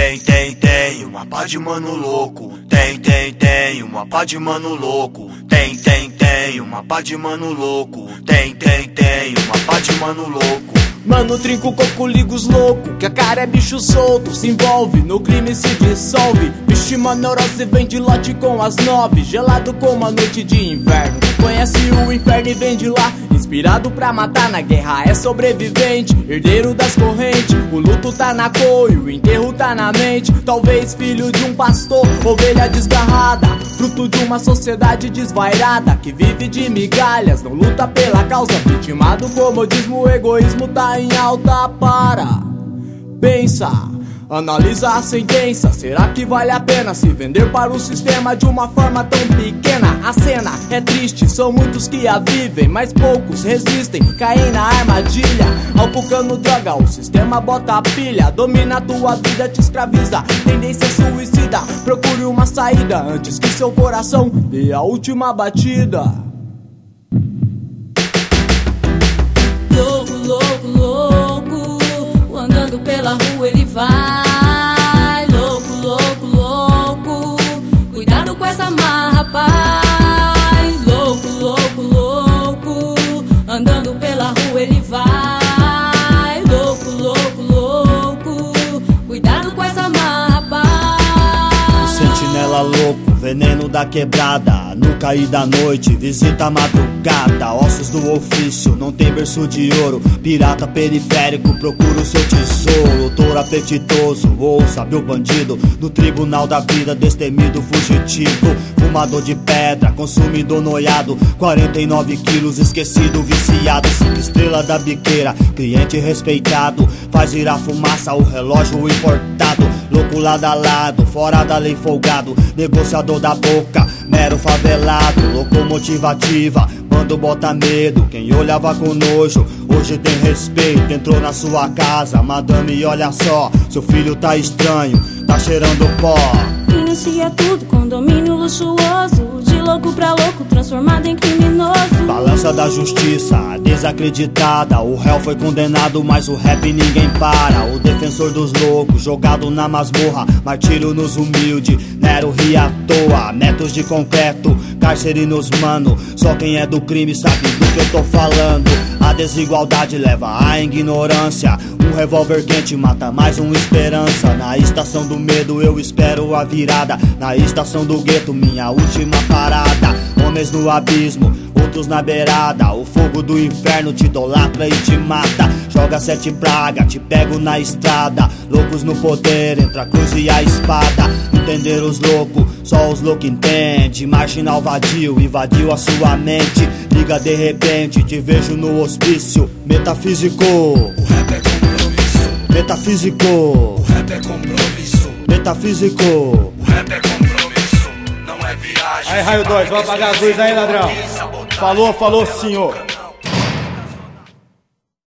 Tem uma pá de mano louco. Tem uma pá de mano louco. Tem uma pá de mano louco. Tem uma pá de mano louco. Mano, trinco o coco, liga os louco, que a cara é bicho solto, se envolve, no crime se dissolve. Vixe, mano, neurose vem de lote com as 9, gelado como a noite de inverno. Conhece o inferno e vem de lá, inspirado pra matar na guerra, é sobrevivente, herdeiro das correntes. O luto tá na cor e o enterro tá na mente. Talvez filho de um pastor, ovelha desgarrada, fruto de uma sociedade desvairada, que vive de migalhas, não luta pela causa. Vitimado, comodismo, o egoísmo tá em alta. Para, pensa, analisa a sentença. Será que vale a pena se vender para o sistema de uma forma tão pequena? A cena é triste, são muitos que a vivem, mas poucos resistem, caem na armadilha. Álcool, cano, droga, o sistema bota a pilha, domina a tua vida, te escraviza, tendência suicida. Procure uma saída antes que seu coração dê a última batida. Louco, louco, louco, andando pela rua ele vai. Louco, louco, louco, cuidado com essa marra, rapaz. Louco, louco, louco, andando pela rua ele vai. Louco, louco, louco, cuidado com essa marra, rapaz. O sentinela louco, veneno da quebrada, no cair da noite, visita a madrugada. Ossos do ofício, não tem berço de ouro. Pirata periférico, procura o seu tesouro. Touro apetitoso, ouça meu bandido. No tribunal da vida, destemido fugitivo. Fumador de pedra, consumidor noiado. 49 quilos, esquecido, viciado. 5 estrelas da biqueira, cliente respeitado. Faz virar fumaça, o relógio importado. Louco lado a lado, fora da lei folgado. Negociador da boca, mero favelado. Locomotivativa, bando bota medo. Quem olhava com nojo, hoje tem respeito. Entrou na sua casa, madame, olha só. Seu filho tá estranho, tá cheirando pó. Financia tudo, condomínio luxuoso. De louco pra louco, transformado em criminoso. Balança da justiça, desacreditada. O réu foi condenado, mas o rap ninguém para. O defensor dos loucos, jogado na masmorra. Martírio nos humildes, Nero ri à toa. Metros de concreto, cárcere nos mano. Só quem é do crime sabe do que eu tô falando. A desigualdade leva à ignorância. Um revólver quente mata mais uma esperança. Na estação do medo eu espero a virada. Na estação do gueto minha última parada. Homens no abismo, outros na beirada. O fogo do inferno te idolatra e te mata. Joga 7 pragas, te pego na estrada. Loucos no poder, entre a cruz e a espada. Entender os loucos, só os loucos entendem. Marginal vadio, invadiu a sua mente. Liga de repente, te vejo no hospício. Metafísico, O rap é compromisso. metafísico, O rap é compromisso. metafísico. O rap é compromisso. Não é viagem. Aí, Raio 2, vamos apagar as luzes aí, ladrão. Falou, senhor.